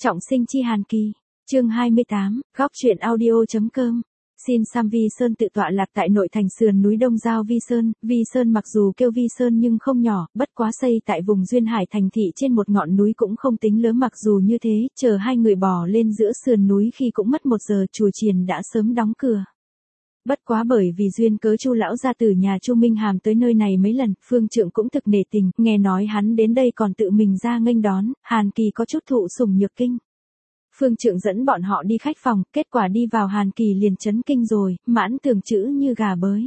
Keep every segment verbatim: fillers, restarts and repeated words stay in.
Trọng sinh chi Hàn Kỳ, chương hai mươi tám, góc truyện audio.com. Xin Sam Vi Sơn tự tọa lạc tại nội thành sườn núi Đông Giao Vi Sơn. Vi Sơn mặc dù kêu Vi Sơn nhưng không nhỏ, bất quá xây tại vùng duyên hải thành thị trên một ngọn núi cũng không tính lớn. Mặc dù như thế, chờ hai người bò lên giữa sườn núi khi cũng mất một giờ, chùa chiền đã sớm đóng cửa. Bất quá bởi vì duyên cớ Chu lão gia từ nhà Chu Minh Hàm tới nơi này mấy lần, Phương Trượng cũng thực nể tình, nghe nói hắn đến đây còn tự mình ra nghênh đón, Hàn Kỳ có chút thụ sủng nhược kinh. Phương Trượng dẫn bọn họ đi khách phòng, kết quả đi vào Hàn Kỳ liền chấn kinh rồi, mãn tưởng chữ như gà bới.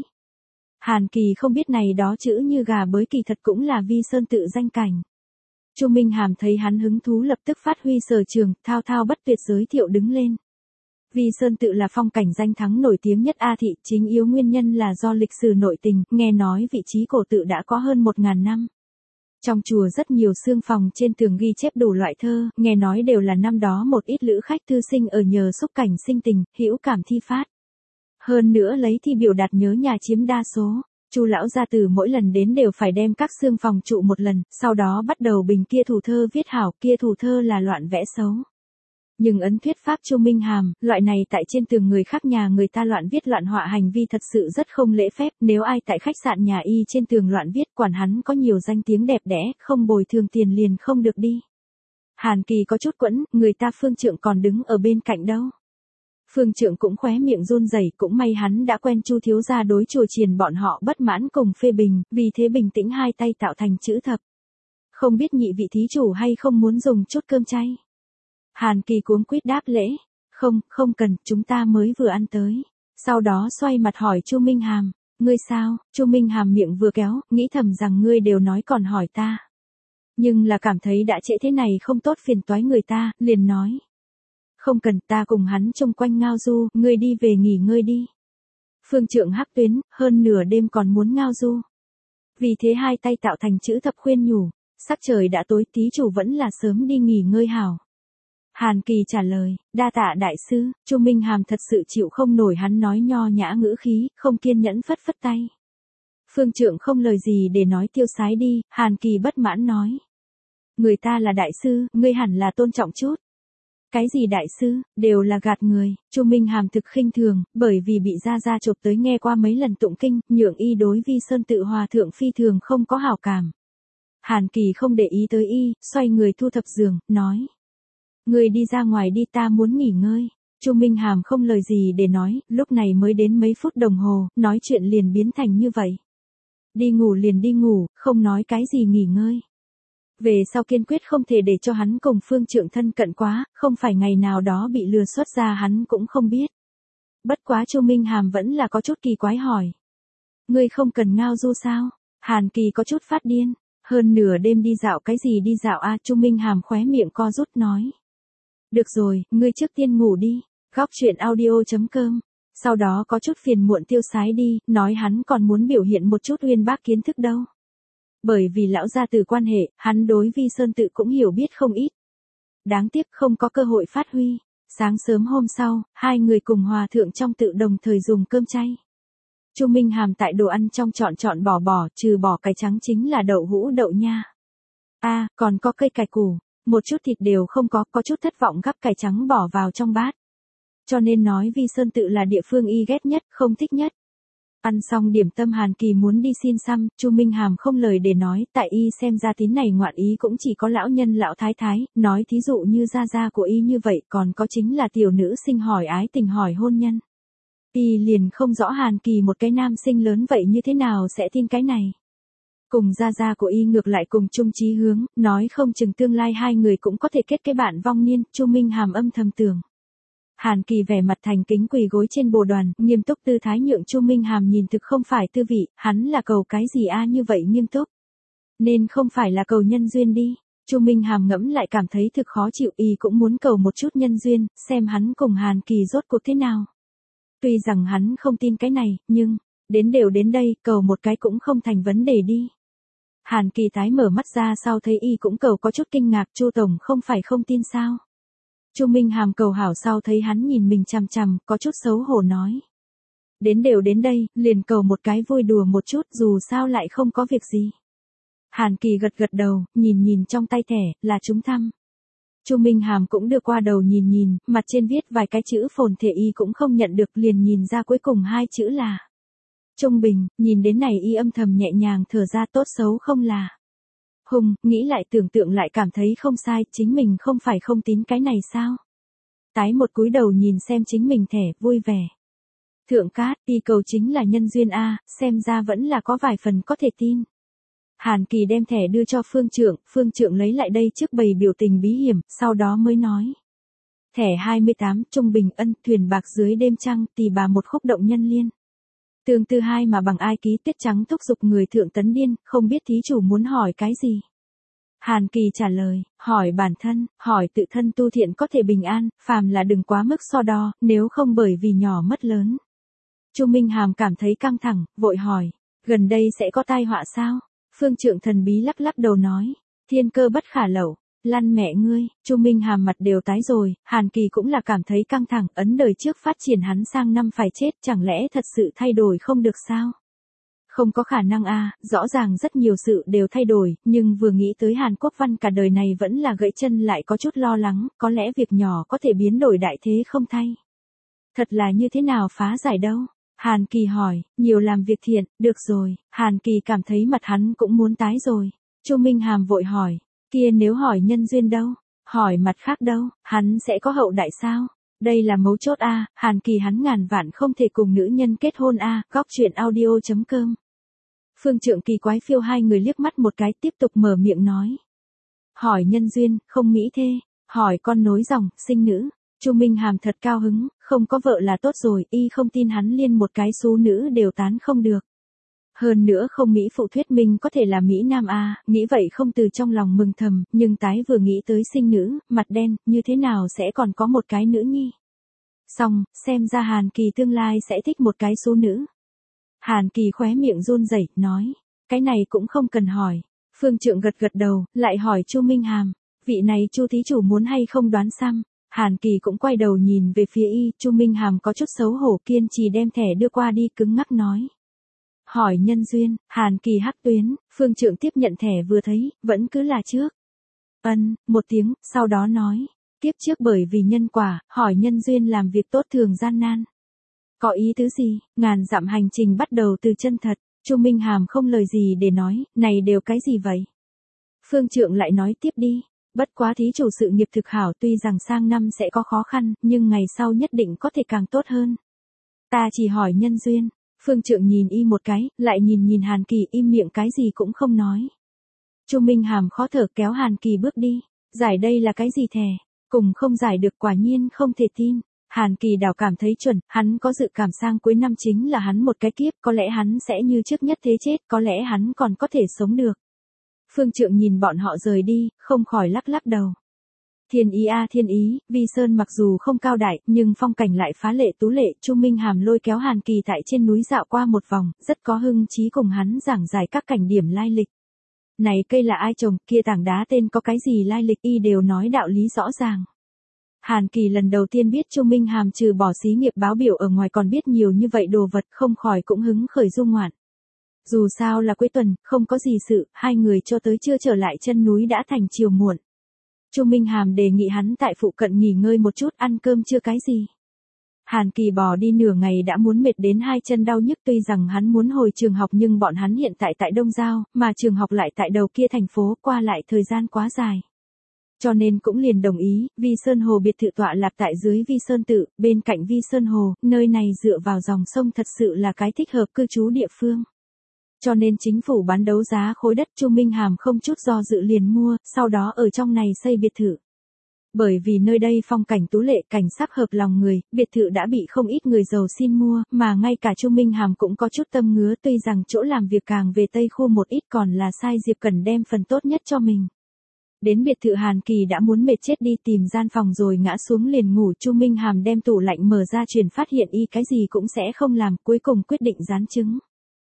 Hàn Kỳ không biết này đó chữ như gà bới kỳ thật cũng là Vi Sơn tự danh cảnh. Chu Minh Hàm thấy hắn hứng thú lập tức phát huy sở trường, thao thao bất tuyệt giới thiệu đứng lên. Vi Sơn tự là phong cảnh danh thắng nổi tiếng nhất A thị, chính yếu nguyên nhân là do lịch sử nội tình, nghe nói vị trí cổ tự đã có hơn một ngàn năm. Trong chùa rất nhiều xương phòng trên tường ghi chép đủ loại thơ, nghe nói đều là năm đó một ít lữ khách thư sinh ở nhờ xúc cảnh sinh tình, hữu cảm thi phát. Hơn nữa lấy thi biểu đạt nhớ nhà chiếm đa số. Chu lão gia từ mỗi lần đến đều phải đem các xương phòng trụ một lần, sau đó bắt đầu bình kia thủ thơ viết hảo, kia thủ thơ là loạn vẽ xấu. Nhưng ấn thuyết pháp Chu Minh Hàm, loại này tại trên tường người khác nhà người ta loạn viết loạn họa hành vi thật sự rất không lễ phép, nếu ai tại khách sạn nhà y trên tường loạn viết, quản hắn có nhiều danh tiếng đẹp đẽ, không bồi thường tiền liền không được đi. Hàn Kỳ có chút quẫn, người ta Phương Trượng còn đứng ở bên cạnh đâu. Phương Trượng cũng khóe miệng run rẩy, cũng may hắn đã quen Chu thiếu gia đối chùa chiền bọn họ bất mãn cùng phê bình, vì thế bình tĩnh hai tay tạo thành chữ thập. Không biết nhị vị thí chủ hay không muốn dùng chút cơm chay. Hàn Kỳ cuống quýt đáp lễ, không, không cần, chúng ta mới vừa ăn tới. Sau đó xoay mặt hỏi Chu Minh Hàm, ngươi sao? Chu Minh Hàm miệng vừa kéo, nghĩ thầm rằng ngươi đều nói còn hỏi ta. Nhưng là cảm thấy đã trễ thế này không tốt phiền toái người ta, liền nói. Không cần, ta cùng hắn chung quanh ngao du, ngươi đi về nghỉ ngơi đi. Phương Trượng hắc tuyến, hơn nửa đêm còn muốn ngao du. Vì thế hai tay tạo thành chữ thập khuyên nhủ, sắc trời đã tối, thí chủ vẫn là sớm đi nghỉ ngơi hảo. Hàn Kỳ trả lời, đa tạ đại sư. Chu Minh Hàm thật sự chịu không nổi hắn nói nho nhã ngữ khí, không kiên nhẫn phất phất tay. Phương Trượng không lời gì để nói tiêu sái đi, Hàn Kỳ bất mãn nói. Người ta là đại sư, ngươi hẳn là tôn trọng chút. Cái gì đại sư, đều là gạt người. Chu Minh Hàm thực khinh thường, bởi vì bị gia gia chụp tới nghe qua mấy lần tụng kinh, nhượng y đối Vi Sơn tự hòa thượng phi thường không có hảo cảm. Hàn Kỳ không để ý tới y, xoay người thu thập giường, nói. Người đi ra ngoài đi, ta muốn nghỉ ngơi. Chu Minh Hàm không lời gì để nói, lúc này mới đến mấy phút đồng hồ, nói chuyện liền biến thành như vậy. Đi ngủ liền đi ngủ, không nói cái gì nghỉ ngơi. Về sau kiên quyết không thể để cho hắn cùng Phương Trượng thân cận quá, không phải ngày nào đó bị lừa xuất ra hắn cũng không biết. Bất quá Chu Minh Hàm vẫn là có chút kỳ quái hỏi. Ngươi không cần ngao du sao? Hàn Kỳ có chút phát điên. Hơn nửa đêm đi dạo cái gì đi dạo a? Chu Minh Hàm khóe miệng co rút nói. Được rồi, ngươi trước tiên ngủ đi. Góc truyện audio.com. Sau đó có chút phiền muộn tiêu sái đi, nói hắn còn muốn biểu hiện một chút uyên bác kiến thức đâu. Bởi vì lão gia từ quan hệ, hắn đối Vi Sơn tự cũng hiểu biết không ít. Đáng tiếc không có cơ hội phát huy. Sáng sớm hôm sau, hai người cùng hòa thượng trong tự đồng thời dùng cơm chay. Chu Minh Hàm tại đồ ăn trong chọn chọn bỏ bỏ, trừ bỏ cải trắng chính là đậu hũ đậu nha. A, à, còn có cây cải củ. Một chút thịt đều không có, có chút thất vọng gắp cải trắng bỏ vào trong bát. Cho nên nói Vi Sơn tự là địa phương y ghét nhất, không thích nhất. Ăn xong điểm tâm Hàn Kỳ muốn đi xin xăm, Chu Minh Hàm không lời để nói, tại y xem ra tín này ngoạn ý cũng chỉ có lão nhân lão thái thái, nói thí dụ như gia gia của y như vậy, còn có chính là tiểu nữ sinh hỏi ái tình hỏi hôn nhân. Y liền không rõ Hàn Kỳ một cái nam sinh lớn vậy như thế nào sẽ tin cái này. Cùng gia gia của y ngược lại cùng chung chí hướng, nói không chừng tương lai hai người cũng có thể kết cái bạn vong niên, Chu Minh Hàm âm thầm tưởng. Hàn Kỳ vẻ mặt thành kính quỳ gối trên bồ đoàn, nghiêm túc tư thái nhượng Chu Minh Hàm nhìn thực không phải tư vị, hắn là cầu cái gì a như vậy nghiêm túc. Nên không phải là cầu nhân duyên đi. Chu Minh Hàm ngẫm lại cảm thấy thực khó chịu, y cũng muốn cầu một chút nhân duyên, xem hắn cùng Hàn Kỳ rốt cuộc thế nào. Tuy rằng hắn không tin cái này, nhưng, đến đều đến đây, cầu một cái cũng không thành vấn đề đi. Hàn Kỳ tái mở mắt ra sau thấy y cũng cầu có chút kinh ngạc, Chu tổng không phải không tin sao? Chu Minh Hàm cầu hảo sau thấy hắn nhìn mình chằm chằm, có chút xấu hổ nói. Đến đều đến đây, liền cầu một cái vui đùa một chút, dù sao lại không có việc gì. Hàn Kỳ gật gật đầu, nhìn nhìn trong tay thẻ, là trúng thăm. Chu Minh Hàm cũng đưa qua đầu nhìn nhìn, mặt trên viết vài cái chữ phồn thể y cũng không nhận được, liền nhìn ra cuối cùng hai chữ là trung bình, nhìn đến này y âm thầm nhẹ nhàng thở ra, tốt xấu không là hùng, nghĩ lại tưởng tượng lại cảm thấy không sai, chính mình không phải không tín cái này sao? Tái một cúi đầu nhìn xem chính mình thẻ, vui vẻ. Thượng cát, y cầu chính là nhân duyên a, xem ra vẫn là có vài phần có thể tin. Hàn Kỳ đem thẻ đưa cho Phương Trượng, Phương Trượng lấy lại đây trước bày biểu tình bí hiểm, sau đó mới nói. Thẻ hai mươi tám, trung bình ân, thuyền bạc dưới đêm trăng, tỳ bà một khúc động nhân liên. Tương tư hai mà bằng ai ký, tuyết trắng thúc giục người thượng tấn điên, không biết thí chủ muốn hỏi cái gì. Hàn Kỳ trả lời, hỏi bản thân, hỏi tự thân tu thiện có thể bình an, phàm là đừng quá mức so đo, nếu không bởi vì nhỏ mất lớn. Chu Minh Hàm cảm thấy căng thẳng, vội hỏi, gần đây sẽ có tai họa sao? Phương Trượng thần bí lắc lắc đầu nói, thiên cơ bất khả lẩu, lăn mẹ ngươi. Chu Minh Hàm mặt đều tái rồi, Hàn Kỳ cũng là cảm thấy căng thẳng, ấn đời trước phát triển hắn sang năm phải chết, chẳng lẽ thật sự thay đổi không được sao? Không có khả năng a, rõ ràng rất nhiều sự đều thay đổi, nhưng vừa nghĩ tới Hàn Quốc Văn cả đời này vẫn là gãy chân lại có chút lo lắng, có lẽ việc nhỏ có thể biến đổi đại thế không thay. Thật là như thế nào phá giải đâu? Hàn Kỳ hỏi, nhiều làm việc thiện, được rồi, Hàn Kỳ cảm thấy mặt hắn cũng muốn tái rồi. Chu Minh Hàm vội hỏi, kia nếu hỏi nhân duyên đâu, hỏi mặt khác đâu, hắn sẽ có hậu đại sao? Đây là mấu chốt a, Hàn Kỳ hắn ngàn vạn không thể cùng nữ nhân kết hôn a, góc truyện audio chấm com. Phương Trượng kỳ quái phiêu hai người liếc mắt một cái, tiếp tục mở miệng nói. Hỏi nhân duyên, không mỹ thê, hỏi con nối dòng, sinh nữ. Chu Minh Hàm thật cao hứng, không có vợ là tốt rồi, y không tin hắn liên một cái số nữ đều tán không được. Hơn nữa không mỹ phụ thuyết minh có thể là mỹ nam a, nghĩ vậy không từ trong lòng mừng thầm, nhưng tái vừa nghĩ tới sinh nữ, mặt đen, như thế nào sẽ còn có một cái nữ nhi. Xong, xem ra Hàn Kỳ tương lai sẽ thích một cái số nữ. Hàn Kỳ khóe miệng run rẩy, nói, cái này cũng không cần hỏi. Phương Trượng gật gật đầu, lại hỏi Chu Minh Hàm, vị này Chu thí chủ muốn hay không đoán xăm. Hàn Kỳ cũng quay đầu nhìn về phía y, Chu Minh Hàm có chút xấu hổ kiên trì đem thẻ đưa qua đi, cứng ngắc nói. Hỏi nhân duyên, Hàn Kỳ hắc tuyến, Phương Trượng tiếp nhận thẻ vừa thấy, vẫn cứ là trước. Ân, một tiếng, sau đó nói, kiếp trước bởi vì nhân quả, hỏi nhân duyên làm việc tốt thường gian nan. Có ý tứ gì, ngàn dặm hành trình bắt đầu từ chân thật, Chu Minh Hàm không lời gì để nói, này đều cái gì vậy? Phương Trượng lại nói tiếp đi, bất quá thí chủ sự nghiệp thực hảo, tuy rằng sang năm sẽ có khó khăn, nhưng ngày sau nhất định có thể càng tốt hơn. Ta chỉ hỏi nhân duyên. Phương Trượng nhìn y một cái, lại nhìn nhìn Hàn Kỳ, im miệng cái gì cũng không nói. Chu Minh Hàm khó thở kéo Hàn Kỳ bước đi, giải đây là cái gì thẻ, cùng không giải được, quả nhiên không thể tin. Hàn Kỳ đảo cảm thấy chuẩn, hắn có dự cảm sang cuối năm chính là hắn một cái kiếp, có lẽ hắn sẽ như trước nhất thế chết, có lẽ hắn còn có thể sống được. Phương Trượng nhìn bọn họ rời đi, không khỏi lắc lắc đầu. Thiên ý a thiên ý, Vi Sơn mặc dù không cao đại, nhưng phong cảnh lại phá lệ tú lệ. Chu Minh Hàm lôi kéo Hàn Kỳ tại trên núi dạo qua một vòng, rất có hưng trí cùng hắn giảng giải các cảnh điểm lai lịch. Này cây là ai trồng, kia tảng đá tên có cái gì lai lịch, y đều nói đạo lý rõ ràng. Hàn Kỳ lần đầu tiên biết Chu Minh Hàm trừ bỏ xí nghiệp báo biểu ở ngoài còn biết nhiều như vậy đồ vật, không khỏi cũng hứng khởi du ngoạn. Dù sao là cuối tuần, không có gì sự, hai người cho tới chưa trở lại chân núi đã thành chiều muộn. Chu Minh Hàm đề nghị hắn tại phụ cận nghỉ ngơi một chút, ăn cơm chưa cái gì. Hàn Kỳ bò đi nửa ngày đã muốn mệt đến hai chân đau nhức, tuy rằng hắn muốn hồi trường học nhưng bọn hắn hiện tại tại Đông Giao, mà trường học lại tại đầu kia thành phố, qua lại thời gian quá dài. Cho nên cũng liền đồng ý, Vi Sơn Hồ biệt thự tọa lạc tại dưới Vi Sơn Tự, bên cạnh Vi Sơn Hồ, nơi này dựa vào dòng sông thật sự là cái thích hợp cư trú địa phương. Cho nên chính phủ bán đấu giá khối đất, Chu Minh Hàm không chút do dự liền mua, sau đó ở trong này xây biệt thự. Bởi vì nơi đây phong cảnh tú lệ, cảnh sắc hợp lòng người, biệt thự đã bị không ít người giàu xin mua, mà ngay cả Chu Minh Hàm cũng có chút tâm ngứa, tuy rằng chỗ làm việc càng về Tây khu một ít còn là sai Diệp Cần đem phần tốt nhất cho mình. Đến biệt thự Hàn Kỳ đã muốn mệt chết đi, tìm gian phòng rồi ngã xuống liền ngủ. Chu Minh Hàm đem tủ lạnh mở ra truyền phát hiện y cái gì cũng sẽ không làm, cuối cùng quyết định rán trứng.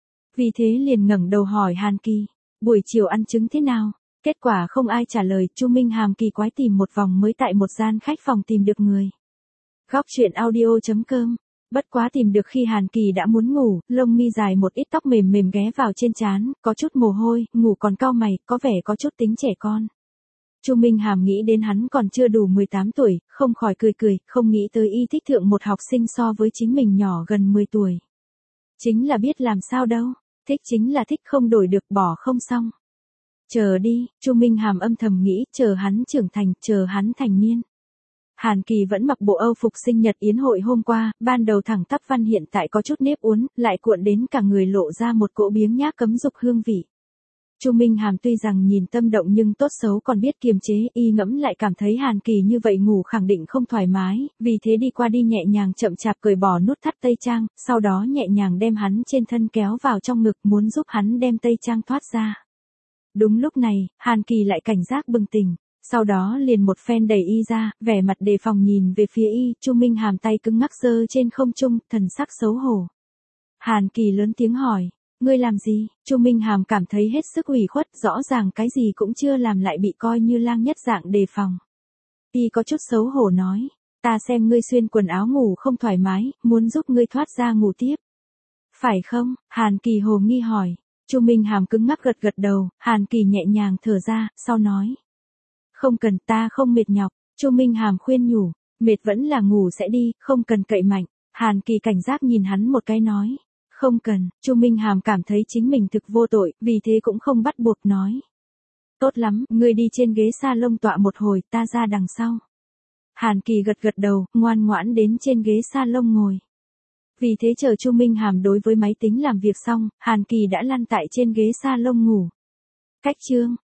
Vì thế liền ngẩng đầu hỏi Hàn Kỳ, buổi chiều ăn trứng thế nào? Kết quả không ai trả lời, Chu Minh Hàm kỳ quái tìm một vòng mới tại một gian khách phòng tìm được người. Góc truyện audio chấm com. Bất quá tìm được khi Hàn Kỳ đã muốn ngủ, lông mi dài một ít, tóc mềm mềm ghé vào trên trán, có chút mồ hôi, ngủ còn cau mày, có vẻ có chút tính trẻ con. Chu Minh Hàm nghĩ đến hắn còn chưa đủ mười tám tuổi, không khỏi cười cười, không nghĩ tới y thích thượng một học sinh so với chính mình nhỏ gần mười tuổi. Chính là biết làm sao đâu, thích chính là thích, không đổi được, bỏ không xong. Chờ đi, Chu Minh Hàm âm thầm nghĩ, chờ hắn trưởng thành, chờ hắn thành niên. Hàn Kỳ vẫn mặc bộ Âu phục sinh nhật yến hội hôm qua, ban đầu thẳng tắp văn hiện tại có chút nếp uốn, lại cuộn đến cả người lộ ra một cỗ biếng nhác cấm dục hương vị. Chu Minh Hàm tuy rằng nhìn tâm động nhưng tốt xấu còn biết kiềm chế, y ngẫm lại cảm thấy Hàn Kỳ như vậy ngủ khẳng định không thoải mái, vì thế đi qua đi nhẹ nhàng chậm chạp cởi bỏ nút thắt tây trang, sau đó nhẹ nhàng đem hắn trên thân kéo vào trong ngực, muốn giúp hắn đem tây trang thoát ra. Đúng lúc này, Hàn Kỳ lại cảnh giác bừng tỉnh, sau đó liền một phen đẩy y ra, vẻ mặt đề phòng nhìn về phía y. Chu Minh Hàm tay cứng ngắc giơ trên không trung, thần sắc xấu hổ. Hàn Kỳ lớn tiếng hỏi, ngươi làm gì? Chu Minh Hàm cảm thấy hết sức ủy khuất, rõ ràng cái gì cũng chưa làm lại bị coi như lang nhất dạng đề phòng. Y có chút xấu hổ nói, ta xem ngươi xuyên quần áo ngủ không thoải mái, muốn giúp ngươi thoát ra ngủ tiếp. Phải không? Hàn Kỳ hồ nghi hỏi. Chu Minh Hàm cứng ngắc gật gật đầu, Hàn Kỳ nhẹ nhàng thở ra, sau nói. Không cần, ta không mệt nhọc. Chu Minh Hàm khuyên nhủ, mệt vẫn là ngủ sẽ đi, không cần cậy mạnh. Hàn Kỳ cảnh giác nhìn hắn một cái nói. Không cần, Chu Minh Hàm cảm thấy chính mình thực vô tội, vì thế cũng không bắt buộc nói. Tốt lắm, ngươi đi trên ghế salon tọa một hồi, ta ra đằng sau. Hàn Kỳ gật gật đầu, ngoan ngoãn đến trên ghế salon ngồi. Vì thế chờ Chu Minh Hàm đối với máy tính làm việc xong, Hàn Kỳ đã lăn tại trên ghế salon ngủ. Cách chương,